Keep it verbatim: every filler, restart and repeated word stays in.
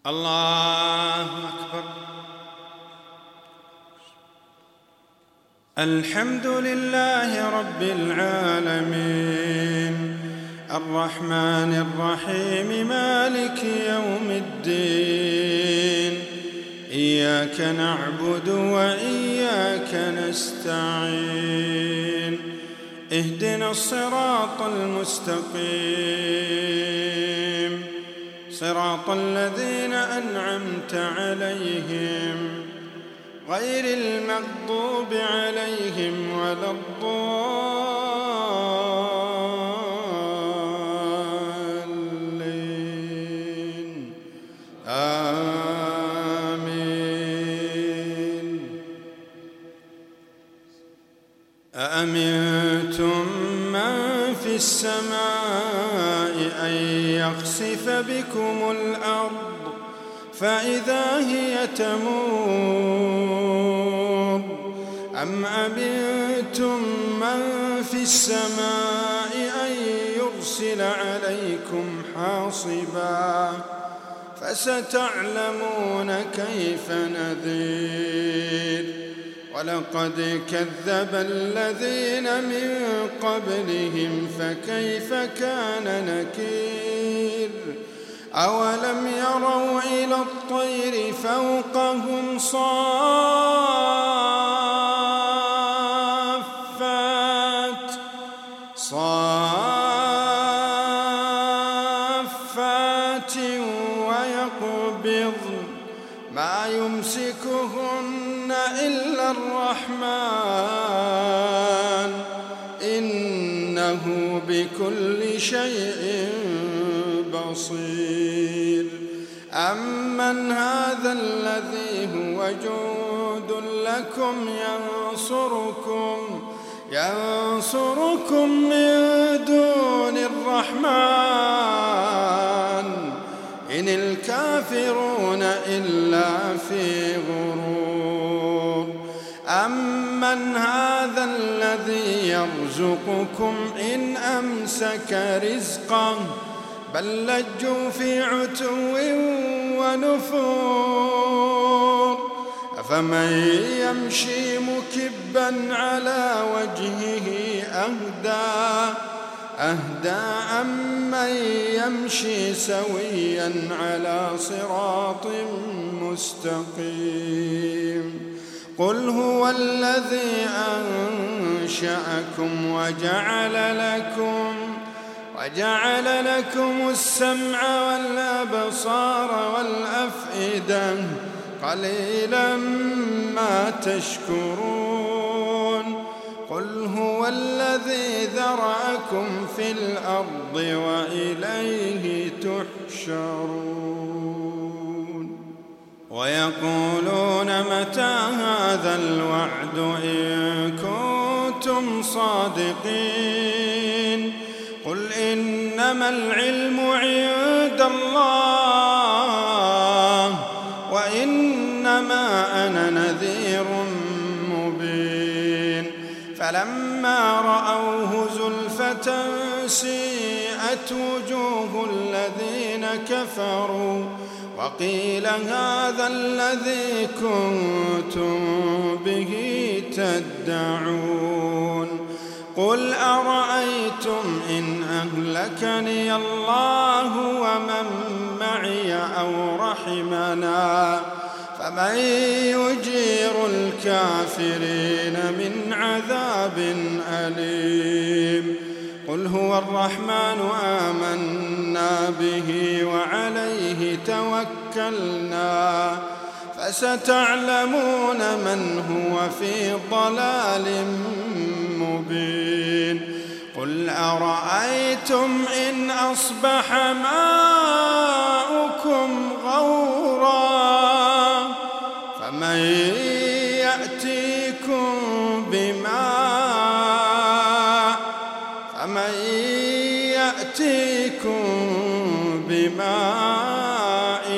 الله أكبر. الحمد لله رب العالمين الرحمن الرحيم مالك يوم الدين. إياك نعبد وإياك نستعين. اهدنا الصراط المستقيم صراط الذين أنعمت عليهم غير المغضوب عليهم ولا الضالين. آمين. أأمنتم من في السماء أن يخسف بكم الأرض فإذا هي تمور أم أمنتم من في السماء أن يرسل عليكم حاصبا فستعلمون كيف نذير. ولقد كذب الذين من قبلهم فكيف كان نكير. أولم يروا إلى الطير فوقهم صافات صافات ويقبضن ما يمسكهن إلا الرحمن إنه بكل شيء بصير. أمن هذا الذي هو جند لكم ينصركم ينصركم من دون الرحمن إن الكافرون إلا في غرور. أمن هذا الذي يرزقكم إن أمسك رزقه بل لجوا في عتو ونفور. أفمن يمشي مكبا على وجهه أهدى أهدى أمن يمشي سويا على صراط مستقيم. قل هو الذي أنشأكم وجعل لكم وجعل لكم السمع والأبصار والأفئدة قليلا ما تشكرون. قل هو الذي ذرأكم في الأرض وإليه تحشرون. ويقولون متى هذا الوعد إن كنتم صادقين. قل إنما العلم عند الله وإنما أنا نذير مبين. فلما رأوه زلفة سيئت وجوه الذين كفروا وقيل هذا الذي كنتم به تدعون. قل أرأيتم إن أهلكني الله ومن معي أو رحمنا فمن يجير الكافرين من عذاب أليم. قل هو الرحمن آمنا به وعليه توكلنا فستعلمون من هو في ضلال مبين. قل أرأيتم إن أصبح ماؤكم غورا فمن يأتيكم بماء فمن يأتيكم بماء